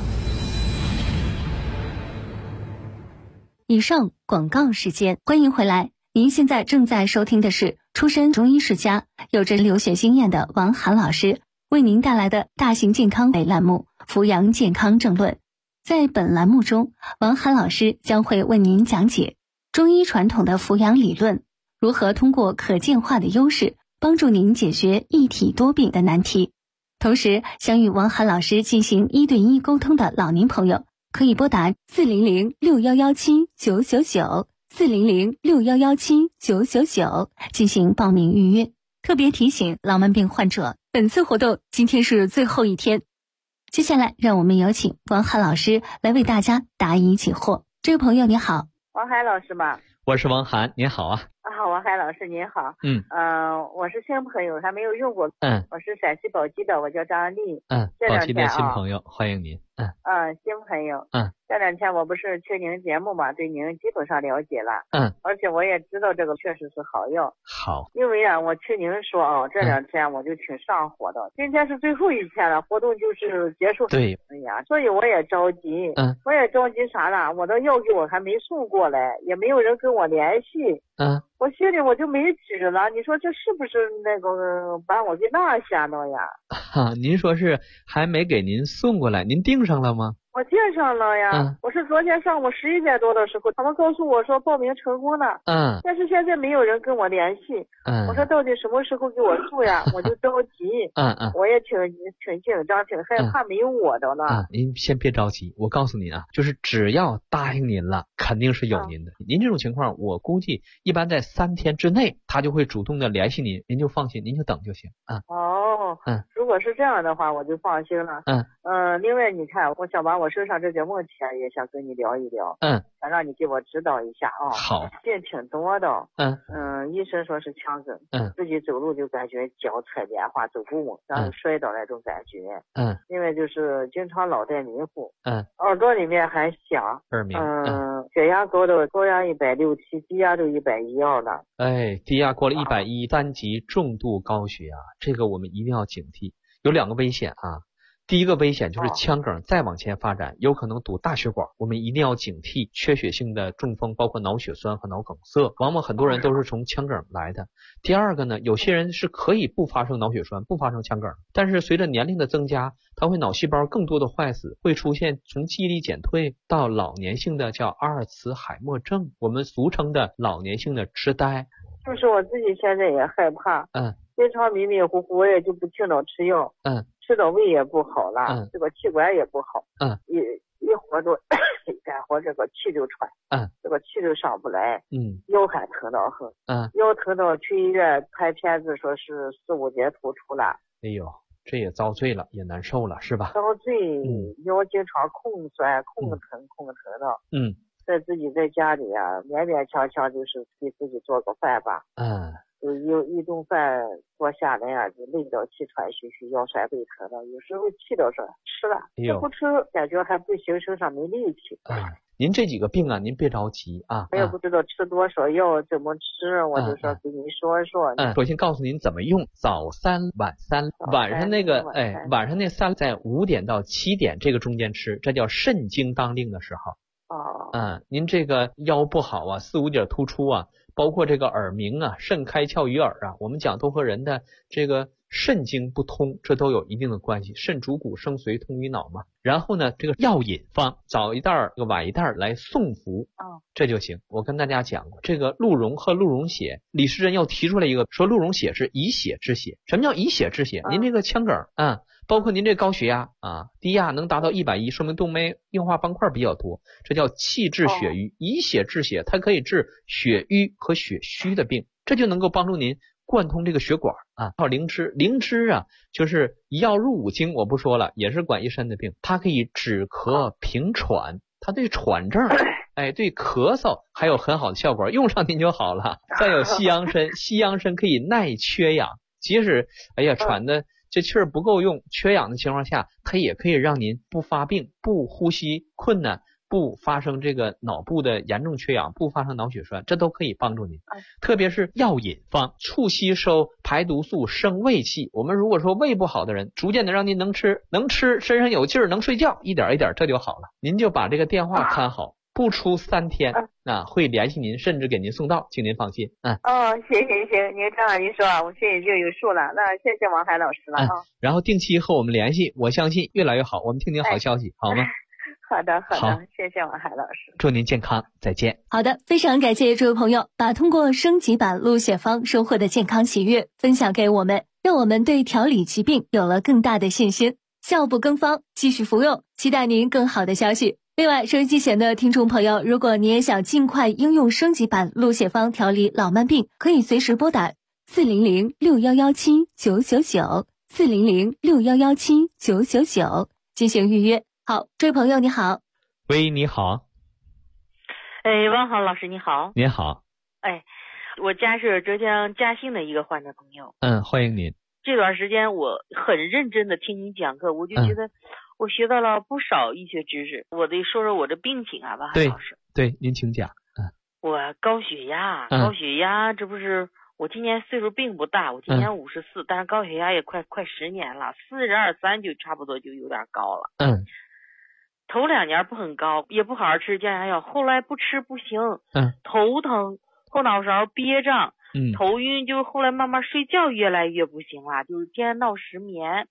以上广告时间，欢迎回来。您现在正在收听的是出身中医世家、有着留学经验的王涵老师为您带来的大型健康类栏目《扶阳健康正论》。在本栏目中，王涵老师将会为您讲解中医传统的扶阳理论，如何通过可见化的优势帮助您解决一体多病的难题。同时，想与王涵老师进行1对1沟通的老年朋友，可以拨打40061179999 40061179999进行报名预约。特别提醒老慢病患者，本次活动今天是最后一天。接下来，让我们有请王涵老师来为大家答疑解惑。这位朋友你好。 王涵老师吗？ 我是王涵，您好啊。 王涵老师您好。我是新朋友，还没有用过。我是陕西宝鸡的，我叫张丽。 宝鸡的新朋友，欢迎您。 新朋友。这2天我不是去您节目嘛，对您基本上了解了。而且我也知道这个确实是好药。 好。 因为啊，我听您说这2天我就挺上火的。今天是最后一天了，活动就是结束。 对。 哎呀，所以我也着急。我也着急啥了？我的药给我还没送过来，也没有人跟我联系。我心里我就没纸了，你说这是不是那个把我给落下了呀？ 您说是还没给您送过来，您订上了吗？ 我订上了呀。我是昨天上午11点多的时候，他们告诉我说报名成功了。但是现在没有人跟我联系。我说到底什么时候给我送呀？我就着急。我也挺紧张，挺害怕没有我的了。 您先别着急，我告诉您啊，就是只要答应您了，肯定是有您的。您这种情况，我估计一般在3天之内，他就会主动的联系您，您就放心，您就等就行。 如果是这样的话，我就放心了。另外你看，我想把我身上这些问题啊，也想跟你聊一聊。想让你给我指导一下啊。 好。 病挺多的。医生说是腔梗。自己走路就感觉脚踩莲花，走不稳，然后摔倒那种感觉。另外就是经常脑袋迷糊。耳朵里面还响。 耳鸣。 血压高的，高压167，低压都112了。 低压过了110，3级重度高血压，这个我们一定要警惕。有2个危险啊。第一个危险就是腔梗再往前发展，有可能堵大血管，我们一定要警惕缺血性的中风，包括脑血栓和脑梗塞，往往很多人都是从腔梗来的。第二个呢，有些人是可以不发生脑血栓，不发生腔梗，但是随着年龄的增加，它会脑细胞更多的坏死，会出现从记忆力减退到老年性的叫阿尔茨海默症，我们俗称的老年性的痴呆。 就是我自己现在也害怕。经常迷迷糊糊，我也就不听到吃药。吃的胃也不好了。这个气管也不好。一活都干活，这个气就喘。这个气就上不来。腰还疼得很。腰疼到去医院拍片子，说是4、5节突出了。 哎呦， 这也遭罪了，也难受了，是吧？ 遭罪，腰经常空酸、空疼的。在自己在家里啊，勉勉强强就是给自己做个饭吧。就一顿饭做下来啊，就累到气喘吁吁，腰酸背疼的。有时候气到说吃了，不吃感觉还不行，身上没力气。 您这几个病啊，您别着急啊。 我也不知道吃多少药，怎么吃，我就说给您说说。 首先告诉您怎么用，早3晚3，晚上那个晚上那3在5点到7点这个中间吃，这叫肾经当令的时候。您这个腰不好啊，4、5点突出啊，包括这个耳鸣啊，肾开窍于耳啊，我们讲都和人的这个肾经不通，这都有一定的关系。肾主骨，生髓通于脑嘛。然后呢，这个药引方早一袋晚一袋来送服，这就行。我跟大家讲过，这个鹿茸和鹿茸血，李时珍又提出来一个，说鹿茸血是以血治血。什么叫以血治血？您这个腔梗包括您这高血压低压能达到110，说明动脉硬化斑块比较多，这叫气滞血瘀。以血治血，它可以治血瘀和血虚的病，这就能够帮助您贯通这个血管还有灵芝就是一药入5经，我不说了，也是管一身的病。它可以止咳平喘，它对喘症对咳嗽还有很好的效果，用上您就好了。再有西洋参，西洋参可以耐缺氧，即使喘的这气儿不够用，缺氧的情况下，它也可以让您不发病，不呼吸困难，不发生这个脑部的严重缺氧，不发生脑血栓，这都可以帮助您。特别是药引方，促吸收，排毒素，生胃气。我们如果说胃不好的人，逐渐的让您能吃，身上有劲儿，能睡觉，一点一点这就好了。您就把这个电话看好，不出3天会联系您，甚至给您送到，请您放心。 行，您这样一说，我心里就有数了。那谢谢王海老师了然后定期和我们联系，我相信越来越好。我们听听好消息，好吗？ 好的，谢谢王海老师， 祝您健康，再见。 好的，非常感谢这位朋友把通过升级版鹿血方收获的健康喜悦分享给我们，让我们对调理疾病有了更大的信心。效不更方，继续服用，期待您更好的消息。另外，收音机前的听众朋友，如果你也想尽快应用升级版鹿血方调理老慢病，可以随时拨打400-6117-999 400-6117-999进行预约。好，这位朋友你好。 喂，你好。 汪豪老师你好。 您好。 我家是浙江嘉兴的一个患者朋友。 欢迎您。 这段时间我很认真的听您讲课，我就觉得我学到了不少医学知识。我得说说我的病情汪豪老师。 对，您请讲。 我高血压，这不是我今年岁数并不大，我今年54，但是高血压也快10年了，42、3就差不多就有点高了。头2年不很高，也不好好吃降压药，后来不吃不行，头疼，后脑勺憋胀，头晕，就后来慢慢睡觉越来越不行了，就是天天闹失眠。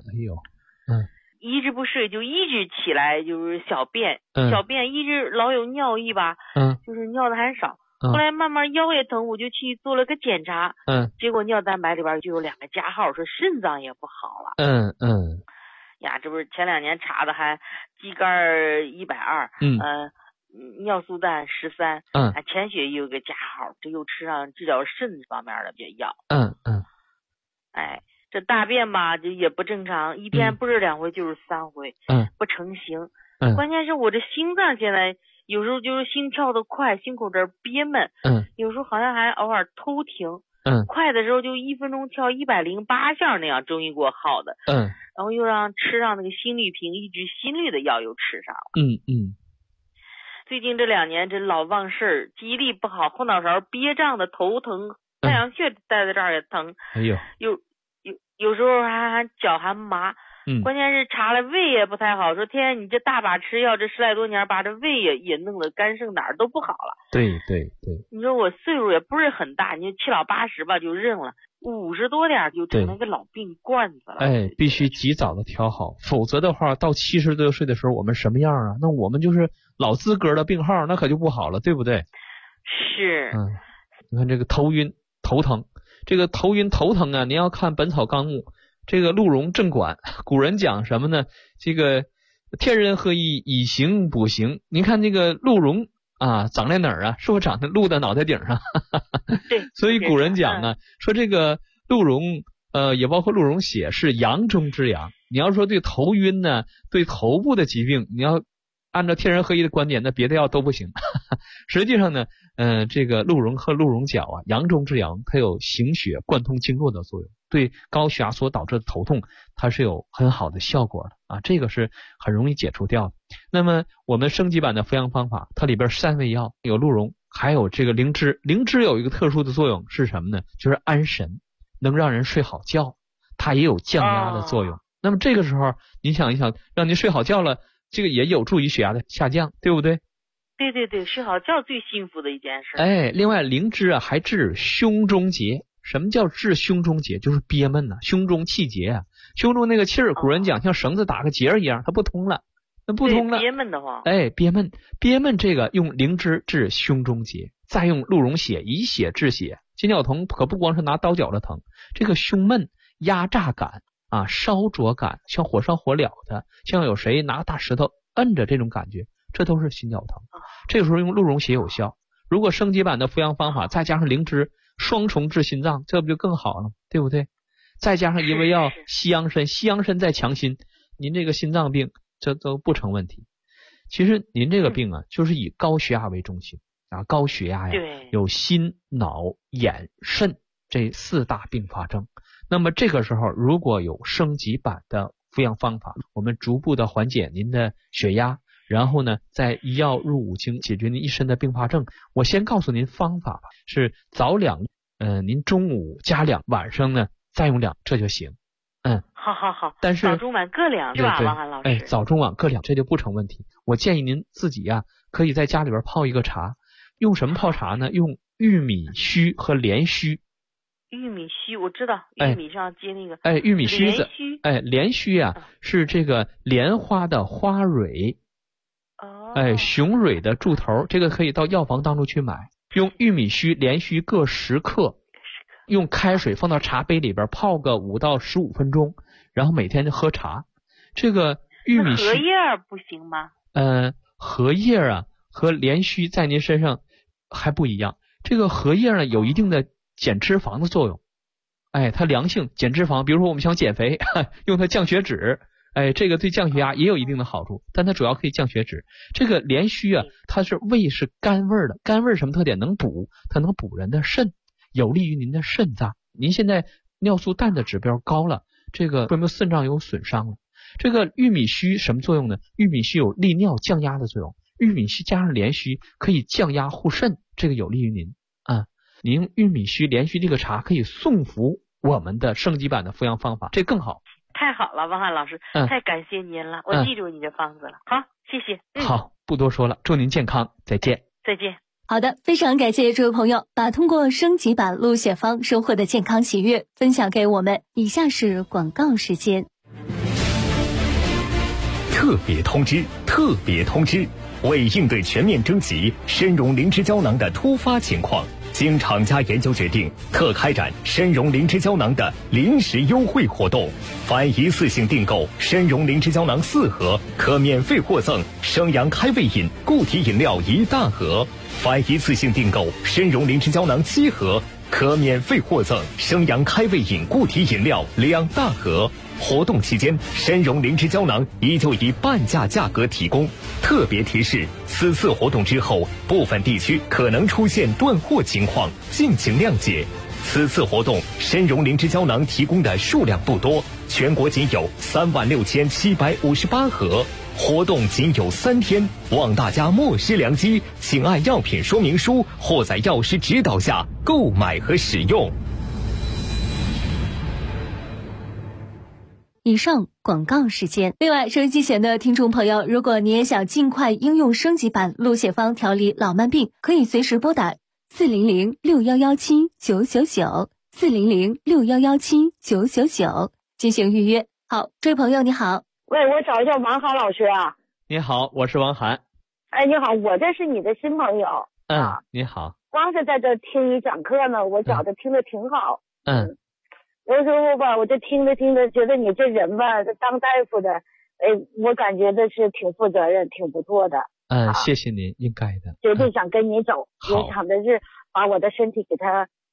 一直不睡，就一直起来就是小便，一直老有尿意吧，就是尿的很少。后来慢慢腰也疼，我就去做了个检查，结果尿蛋白里边就有2个加号，说肾脏也不好了。这不是前2年查的，还肌酐120，尿素氮13，潜血也有个加号，这又吃上治疗肾方面的这药。这大便吧就也不正常，一天不是2回就是3回，不成形。关键是我这心脏现在有时候就是心跳的快，心口这儿憋闷，有时候好像还偶尔偷停，快的时候就1分钟跳108下那样，终于给我好的，然后又吃上那个心律平抑制心律的药又吃上了，最近这2年这老忘事儿，记忆力不好，后脑勺憋胀的，头疼，太阳穴带在这儿也疼，有时候还脚还麻。关键是查了胃也不太好，说天天你这大把吃药，这10来多年把这胃也弄得肝肾哪儿都不好了。 对， 你说我岁数也不是很大，你7老80吧就认了，50多点就成了个老病罐子了。 必须及早的调好，否则的话到70多岁的时候我们什么样啊？那我们就是老资格的病号，那可就不好了，对不对？ 是。 你看这个头晕头疼，这个头晕头疼啊，您要看《本草纲目》。这个鹿茸正管，古人讲什么呢？这个天人合一，以形补形。您看这个鹿茸长在哪儿啊？是不是长在鹿的脑袋顶上？ 对。 所以古人讲说这个鹿茸也包括鹿茸血，是阳中之阳。你要说对头晕呢，对头部的疾病，你要按照天人合一的观点，那别的药都不行。实际上呢，这个鹿茸和鹿茸角啊，阳中之阳，它有行血贯通经络的作用，对高血压所导致的头痛，它是有很好的效果的啊，这个是很容易解除掉的。那么我们升级版的服药方法，它里边3味药，有鹿茸，还有这个灵芝。灵芝有一个特殊的作用是什么呢？就是安神，能让人睡好觉，它也有降压的作用。那么这个时候你想一想，让您睡好觉了，这个也有助于血压的下降，对不对？ 对对对，睡好觉最幸福的一件事。 另外灵芝啊还治胸中结。什么叫治胸中结？就是憋闷啊，胸中气结啊，胸中那个气儿，古人讲像绳子打个结儿一样，它不通了，那不通了， 憋闷的慌。 憋闷这个用灵芝治胸中结，再用鹿茸血以血治血。金角疼可不光是拿刀绞的疼，这个胸闷、压榨感啊、烧灼感，像火烧火燎的，像有谁拿大石头摁着这种感觉，这都是心绞疼。这个时候用鹿茸血有效。如果升级版的服药方法再加上灵芝，双重治心脏，这不就更好了，对不对？再加上一味药西洋参，西洋参再强心，您这个心脏病这都不成问题。其实您这个病啊，就是以高血压为中心啊，高血压呀，有心、脑、眼、肾这4大并发症。那么这个时候如果有升级版的服药方法，我们逐步的缓解您的血压，然后呢再一药入5经，解决您一身的并发症。我先告诉您方法吧，是早2，您中午加2，晚上呢再用2，这就行。 好， 但是早中晚各2是吧，王涵老师？ 早中晚各2，这就不成问题。我建议您自己呀，可以在家里边泡一个茶，用什么泡茶呢？用玉米须和莲须。 玉米须我知道，玉米上接那个玉米须子，莲须啊，是这个莲花的花蕊，雄蕊的柱头，这个可以到药房当中去买。用玉米须、莲须各10克，用开水放到茶杯里边泡个5到15分钟，然后每天就喝茶。这个玉米须荷叶不行吗？ 荷叶啊和莲须在您身上还不一样。这个荷叶呢有一定的减脂肪的作用，它良性减脂肪。比如说我们想减肥，用它降血脂，这个对降血压也有一定的好处，但它主要可以降血脂。这个莲须啊，它是味是甘味的，甘味什么特点？能补，它能补人的肾，有利于您的肾脏。您现在尿素氮的指标高了，这个说明肾脏有损伤了。这个玉米须什么作用呢？玉米须有利尿降压的作用，玉米须加上莲须可以降压护肾，这个有利于您啊。您用玉米须、莲须这个茶可以送服我们的升级版的服药方法，这更好。 太好了，王涵老师，太感谢您了，我记住你的方子了。好，谢谢。 好，不多说了，祝您健康，再见。 再见。 好的，非常感谢这位朋友把通过升级版鹿血方收获的健康喜悦分享给我们。以下是广告时间。 特别通知，为应对全面征集参茸灵芝胶囊的突发情况，经厂家研究决定，特开展参茸灵芝胶囊的临时优惠活动。凡一次性订购参茸灵芝胶囊4盒，可免费获赠生阳开胃饮固体饮料1大盒；凡一次性订购参茸灵芝胶囊7盒，可免费获赠生阳开胃饮固体饮料2大盒。活动期间，参茸灵芝胶囊依旧以半价价格提供。特别提示：此次活动之后，部分地区可能出现断货情况，敬请谅解。此次活动，参茸灵芝胶囊提供的数量不多，全国仅有36758盒。活动仅有3天，望大家莫失良机，请按药品说明书或在药师指导下购买和使用。 以上广告时间。另外，收音机前的听众朋友，如果你也想尽快应用升级版鹿血方调理老慢病，可以随时拨打400-6117-999，400-6117-999进行预约。好，这位朋友你好。 喂，我找一下王涵老师啊。 你好，我是王涵。 你好，我这是你的新朋友。 你好。 光是在这听你讲课呢，我觉得听得挺好。有时候吧，我就听着，觉得你这人吧，当大夫的，我感觉的是挺负责任，挺不错的。 谢谢您，应该的。 绝对想跟你走，也想的是把我的身体给他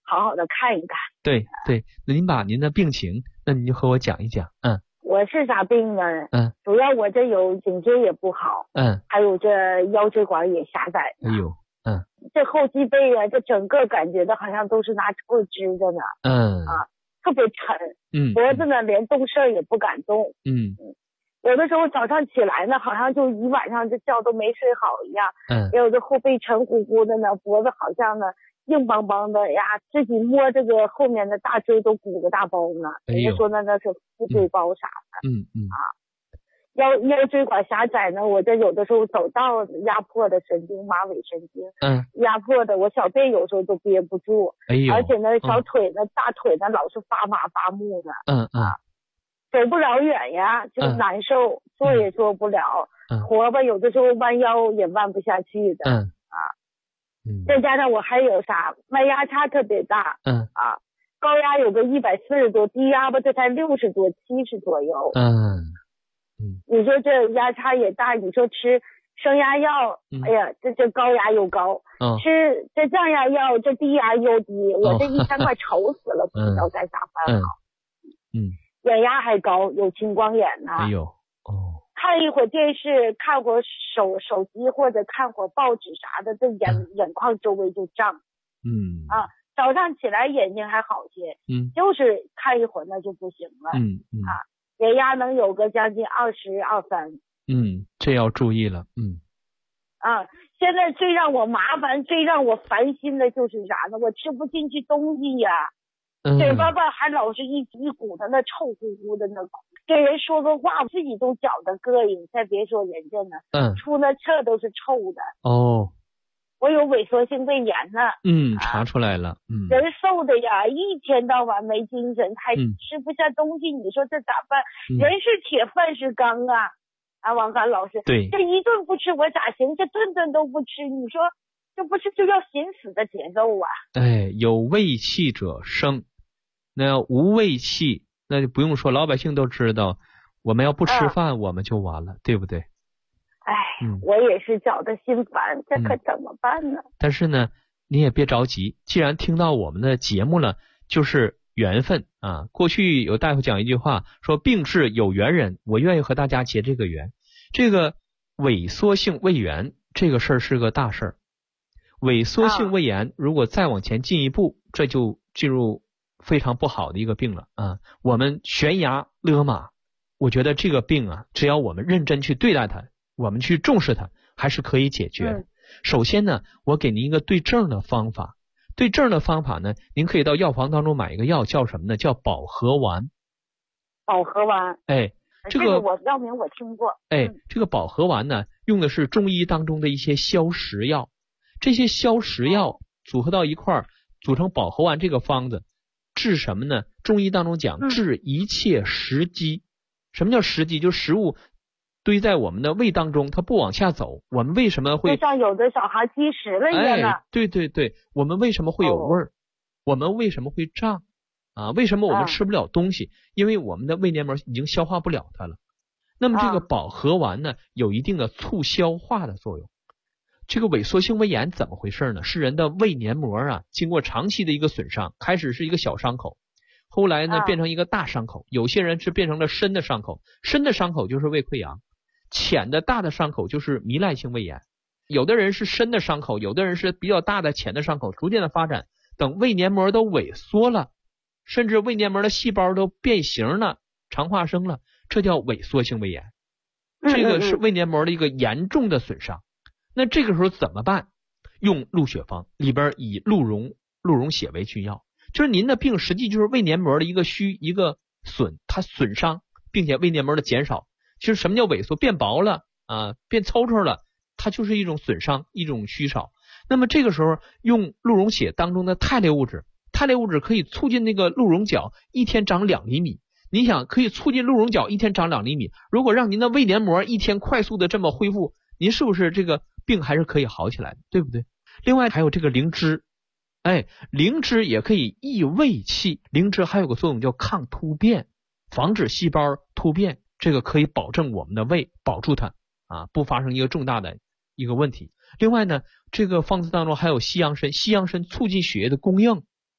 好好的看一看。 对对，那您把您的病情，那您就和我讲一讲。 我是啥病呢？主要我这有颈椎也不好，还有这腰椎管也狭窄。 哎呦， 这后脊背啊，这整个感觉的好像都是拿抽支着呢。特别沉。脖子呢连动事儿也不敢动。有的时候早上起来呢，好像就一晚上这觉都没睡好一样。也有的后背沉乎乎的呢，脖子好像呢硬邦邦的呀，自己摸这个后面的大椎都鼓个大包呢。人家说那是腹椎包啥的。腰椎管狭窄呢，我这有的时候走道压迫的神经，马尾神经，压迫的我小便有时候都憋不住。而且呢，小腿呢，大腿呢老是发麻发木的。走不了远呀，就难受，坐也坐不了，活吧有的时候弯腰也弯不下去的。再加上我还有啥，脉压差特别大。高压有个140多，低压吧这才60多70左右。你说这压差也大，你说吃升压药，哎呀，这高压又高，吃这降压药，这低压又低，我这一天快愁死了，不知道该咋办好。眼压还高，有青光眼呐。 哎呦， 看一会儿电视，看会儿手机或者看会儿报纸啥的，这眼眶周围就胀。早上起来眼睛还好些，就是看一会儿那就不行了。眼压能有个将近20、23。 这要注意了。 现在最让我麻烦、最让我烦心的就是啥呢？我吃不进去东西呀，嘴巴吧还老是一股的那臭乎乎的那股，跟人说个话自己都觉得膈应，再别说人家呢。出那气都是臭的。我有萎缩性胃炎呢。 查出来了。 人瘦的呀，一天到晚没精神，还吃不下东西，你说这咋办？人是铁，饭是钢啊。王涵老师， 对， 这一顿不吃我咋行？这顿顿都不吃，你说这不是就要寻死的节奏啊？ 有胃气者生，那无胃气那就不用说，老百姓都知道，我们要不吃饭我们就完了，对不对？ 我也是觉得心烦，这可怎么办呢？ 但是呢，你也别着急，既然听到我们的节目了，就是缘分啊。过去有大夫讲一句话，说病治有缘人，我愿意和大家结这个缘。这个萎缩性胃炎这个事儿是个大事儿，萎缩性胃炎如果再往前进一步，这就进入非常不好的一个病了啊。我们悬崖勒马，我觉得这个病啊，只要我们认真去对待它，我们去重视它，还是可以解决的。首先呢，我给您一个对症的方法。对症的方法呢，您可以到药房当中买一个药，叫什么呢？叫保和丸。 保和丸。这个我药名我听过。 这个保和丸呢，用的是中医当中的一些消食药，这些消食药组合到一块儿，组成保和丸这个方子，治什么呢？中医当中讲治一切食积。什么叫食积？就是食物堆在我们的胃当中，它不往下走，我们为什么会就像有的小孩积食了一样呢？ 对对对，我们为什么会有味儿？我们为什么会胀啊？为什么我们吃不了东西？因为我们的胃黏膜已经消化不了它了。那么这个保和丸呢，有一定的促消化的作用。这个萎缩性胃炎怎么回事呢？是人的胃黏膜啊，经过长期的一个损伤，开始是一个小伤口，后来呢变成一个大伤口，有些人是变成了深的伤口，深的伤口就是胃溃疡，浅的大的伤口就是糜烂性胃炎。有的人是深的伤口，有的人是比较大的浅的伤口，逐渐的发展，等胃黏膜都萎缩了，甚至胃黏膜的细胞都变形了，肠化生了，这叫萎缩性胃炎。这个是胃黏膜的一个严重的损伤。那这个时候怎么办？用鹿血方，里边以鹿茸血为君药。就是您的病实际就是胃黏膜的一个损，它损伤，并且胃黏膜的减少。其实什么叫萎缩？变薄了啊，变抽抽了，它就是一种损伤，一种虚少。那么这个时候用鹿茸血当中的肽类物质，肽类物质可以促进那个鹿茸角一天长2厘米。你想可以促进鹿茸角一天长2厘米，如果让您的胃黏膜一天快速的这么恢复，您是不是这个病还是可以好起来的，对不对？另外还有这个灵芝，灵芝也可以益胃气，灵芝还有个作用叫抗突变，防止细胞突变，这个可以保证我们的胃保住它啊，不发生一个重大的一个问题。另外呢，这个方子当中还有西洋参，西洋参促进血液的供应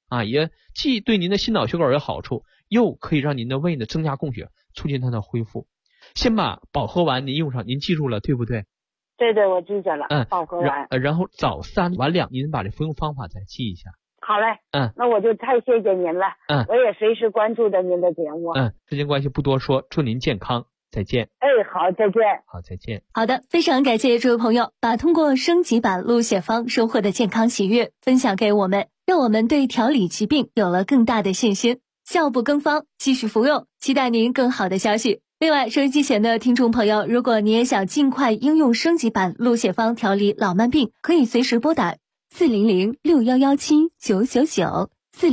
啊，也既对您的心脑血管有好处，又可以让您的胃呢增加供血，促进它的恢复。先把保和丸您用上，您记住了对不对？ 对，我记着了。保和丸。 然后早3晚2，您把这服用方法再记一下。 好嘞。那我就太谢谢您了。我也随时关注着您的节目。 时间关系不多说，祝您健康，再见。 好，再见。 好，再见。 好的，非常感谢这位朋友把通过升级版鹿血方收获的健康喜悦分享给我们，让我们对调理疾病有了更大的信心。效不更方，继续服用，期待您更好的消息。另外，收音机前的听众朋友，如果你也想尽快应用升级版鹿血方调理老慢病，可以随时拨打400-6117-999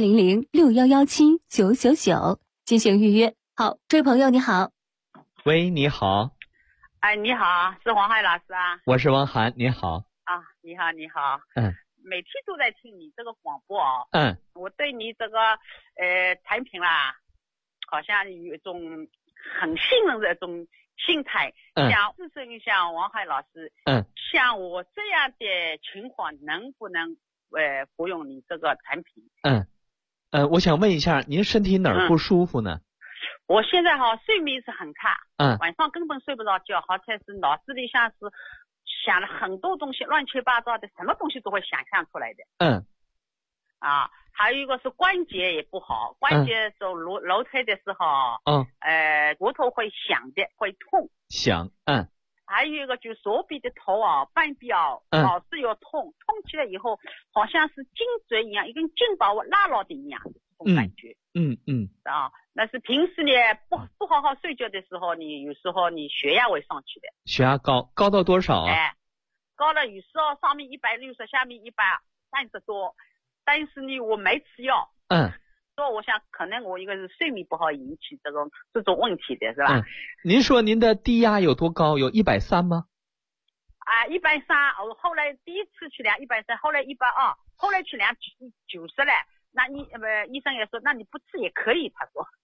400-6117-999进行预约。好，这位朋友你好。 喂，你好。 你好，是黄海老师啊？ 我是王涵，你好。 你好。每天都在听你这个广播我对你这个产品啦，好像有一种很信任的一种心态，想咨询一下王海老师，像我这样的情况能不能服用你这个产品？ 我想问一下，您身体哪儿不舒服呢？ 我现在睡眠是很差，晚上根本睡不着觉，好像是脑子里像是想了很多东西，乱七八糟的，什么东西都会想象出来的。还有一个是关节也不好，关节走楼梯的时候，骨头会响的，会痛。还有一个就是手臂的头半臂老是有痛起来以后，好像是颈椎一样，一根筋把我拉牢的一样，这种感觉。那是平时呢不好好睡觉的时候，你有时候你血压会上去的。 血压高到多少啊？ 高了有时候上面160，下面130多，但是呢我没吃药。所以我想可能我一个是睡眠不好引起这种问题的是吧？ 您说您的低压有多高？有130吗 ？130，我后来第一次去量130，后来120，后来去量90了。那医生也说，那你不吃也可以，他说。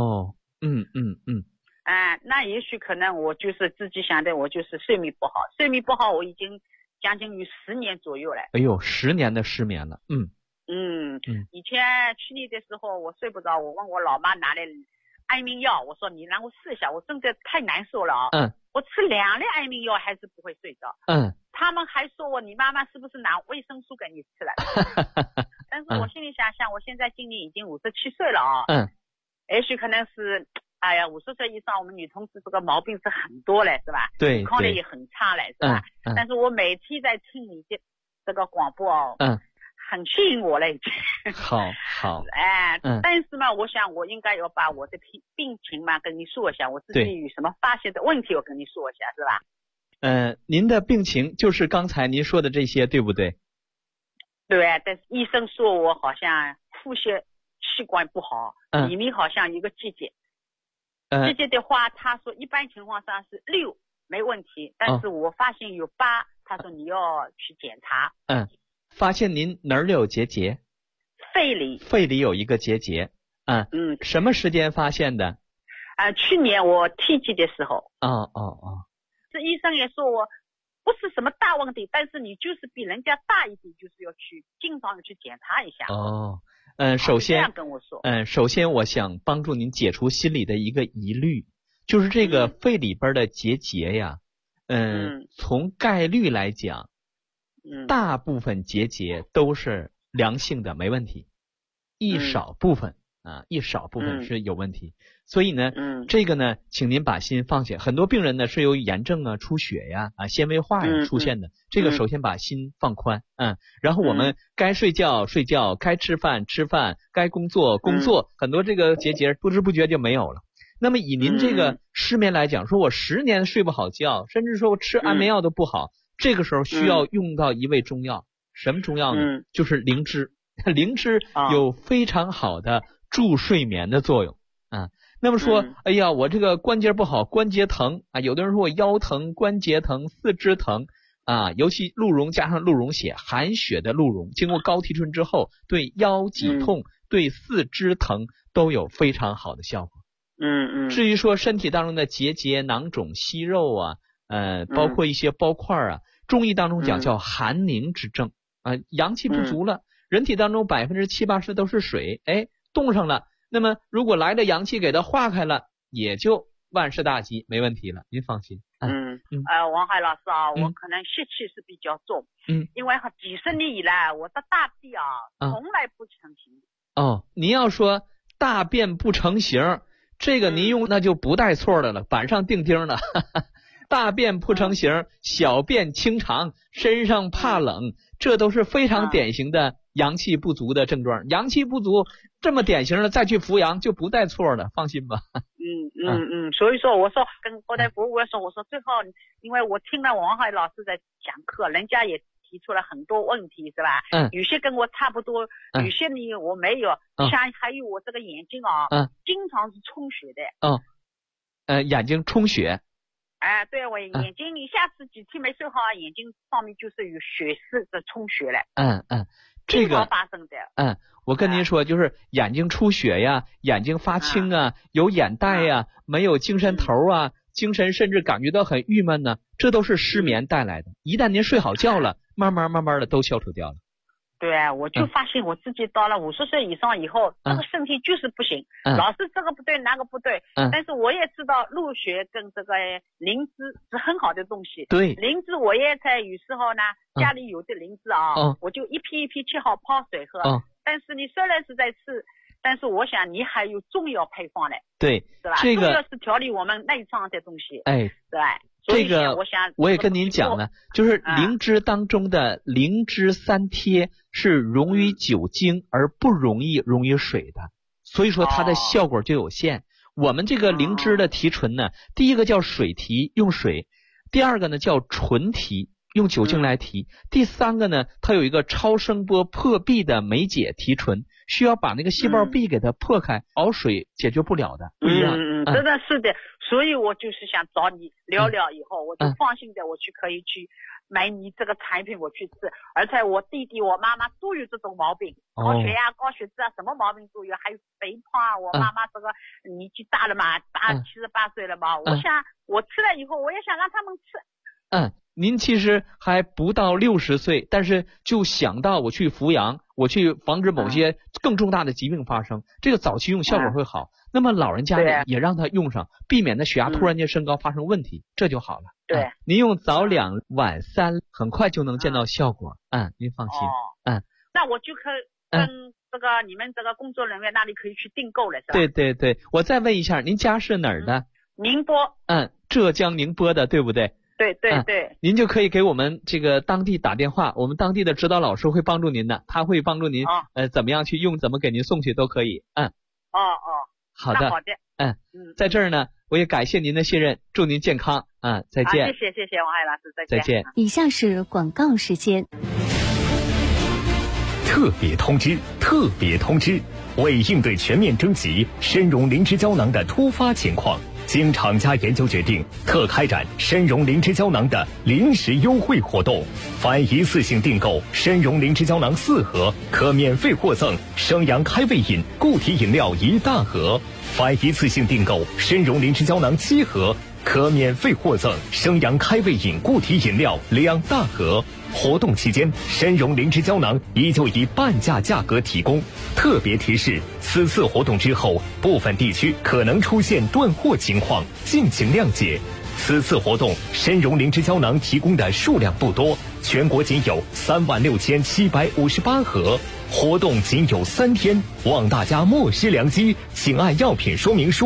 那也许可能我就是自己想的，我就是睡眠不好，我已经将近有10年左右了。 哎呦，10年的失眠了。 以前去年的时候我睡不着，我问我老妈拿来安眠药，我说你让我试一下，我真的太难受了我吃2粒安眠药还是不会睡着。他们还说你妈妈是不是拿维生素给你吃了？但是我心里想，我现在今年已经57岁了也许可能是50岁以上我们女同志这个毛病是很多了，是吧？ 对， 抗力也很差了，是吧？但是我每天在听你的这个广播很吸引我了已经。 好但是嘛，我想我应该要把我的病情嘛跟你说一下，我自己有什么发现的问题我跟你说一下，是吧？ 您的病情就是刚才您说的这些，对不对？ 对，但是医生说我好像呼吸器官不好，里面好像一个结节。结节的话，他说一般情况上是6没问题，但是我发现有8，他说你要去检查。 发现您哪儿有结节？ 肺里有一个结节。什么时间发现的？ 去年我体检的时候。这医生也说我不是什么大问题，但是你就是比人家大一点，就是要去经常去检查一下。 首先这样跟我说。 首先我想帮助您解除心里的一个疑虑，就是这个肺里边的结节呀，从概率来讲，大部分结节都是良性的，没问题，一少部分是有问题。所以呢，这个呢，请您把心放下。很多病人呢是由于炎症出血呀、纤维化呀出现的。这个首先把心放宽，然后我们该睡觉睡觉，该吃饭吃饭，该工作工作，很多这个结节不知不觉就没有了。那么以您这个失眠来讲，说我10年睡不好觉，甚至说我吃安眠药都不好，这个时候需要用到一味中药。什么中药呢？就是灵芝。灵芝有非常好的助睡眠的作用。那么说，哎呀，我这个关节不好，关节疼有的人说我腰疼、关节疼、四肢疼尤其鹿茸加上鹿茸血，含血的鹿茸经过高提纯之后，对腰脊痛、对四肢疼都有非常好的效果。至于说身体当中的结节、囊肿、息肉包括一些包块中医当中讲叫寒凝之症阳气不足了， 人体当中70%-80%都是水，冻上了，那么如果来的阳气给它化开了，也就万事大吉，没问题了，您放心。 王海老师啊，我可能湿气是比较重，因为几十年以来我的大便从来不成形。 您要说大便不成形，这个您用那就不带错的了，板上钉钉了。大便不成形，小便清长，身上怕冷，这都是非常典型的阳气不足的症状。阳气不足这么典型的再去扶阳就不带错的，放心吧。 所以说我说跟郭大夫我说最后，因为我听了王海老师在讲课，人家也提出了很多问题，是吧？有些跟我差不多，有些呢我没有，像还有我这个眼睛经常是充血的。 眼睛充血。 对，我眼睛一下子几天没睡好，眼睛上面就是有血丝的充血了。 这个发生的。 我跟您说，就是眼睛出血呀，眼睛发青啊，有眼袋呀，没有精神头啊，精神甚至感觉到很郁闷呢，这都是失眠带来的。一旦您睡好觉了，慢慢的都消除掉了。 对，我就发现我自己到了50岁以上以后，这个身体就是不行，老是这个不对那个不对。但是我也知道鹿血跟这个灵芝是很好的东西。 对， 灵芝我也在有时候呢，家里有的灵芝我就一批一批切好泡水喝。但是你虽然是在吃，但是我想你还有中药配方嘞。 对， 是吧？ 这个中药是调理我们内脏的东西。对。 这个我也跟您讲了，就是灵芝当中的灵芝三贴是溶于酒精而不溶于水的，所以说它的效果就有限。我们这个灵芝的提纯呢，第一个叫水提，用水；第二个呢叫纯提，用酒精来提；第三个呢，它有一个超声波破壁的酶解提纯，需要把那个细胞壁给它破开，熬水解决不了的，不一样。 真的是的，所以我就是想找你聊聊，以后我就放心的我可以去买你这个产品我去吃。而且我弟弟我妈妈都有这种毛病，高血压高血脂什么毛病都有，还有肥胖我妈妈这个年纪大了嘛，78岁了嘛，我想我吃了以后我也想让他们吃。 您其实还不到60岁，但是就想到我去扶阳，我去防止某些更重大的疾病发生，这个早期用效果会好。那么老人家也让他用上，避免的血压突然间升高发生问题，这就好了。 对， 您用早2晚3，很快就能见到效果。您放心。 那我就可以跟这个你们这个工作人员那里可以去订购了，是吧？ 对，我再问一下，您家是哪儿的？ 宁波。 浙江宁波的，对不对？ 对， 您就可以给我们这个当地打电话，我们当地的指导老师会帮助您的，他会帮助您怎么样去用，怎么给您送去都可以。好的。在这儿呢，我也感谢您的信任，祝您健康再见。 谢谢王海老师，再见。 以下是广告时间。 特别通知，为应对全面征集参茸灵芝胶囊的突发情况，经厂家研究决定，特开展参茸灵芝胶囊的临时优惠活动。凡一次性订购参茸灵芝胶囊4盒，可免费获赠生阳开胃饮固体饮料1大盒；凡一次性订购参茸灵芝胶囊7盒，可免费获赠生阳开胃饮固体饮料2大盒。活动期间，参茸灵芝胶囊依旧以半价价格提供。特别提示：此次活动之后，部分地区可能出现断货情况，敬请谅解。此次活动，参茸灵芝胶囊提供的数量不多，全国仅有36758盒。活动仅有3天，望大家莫失良机，请按药品说明书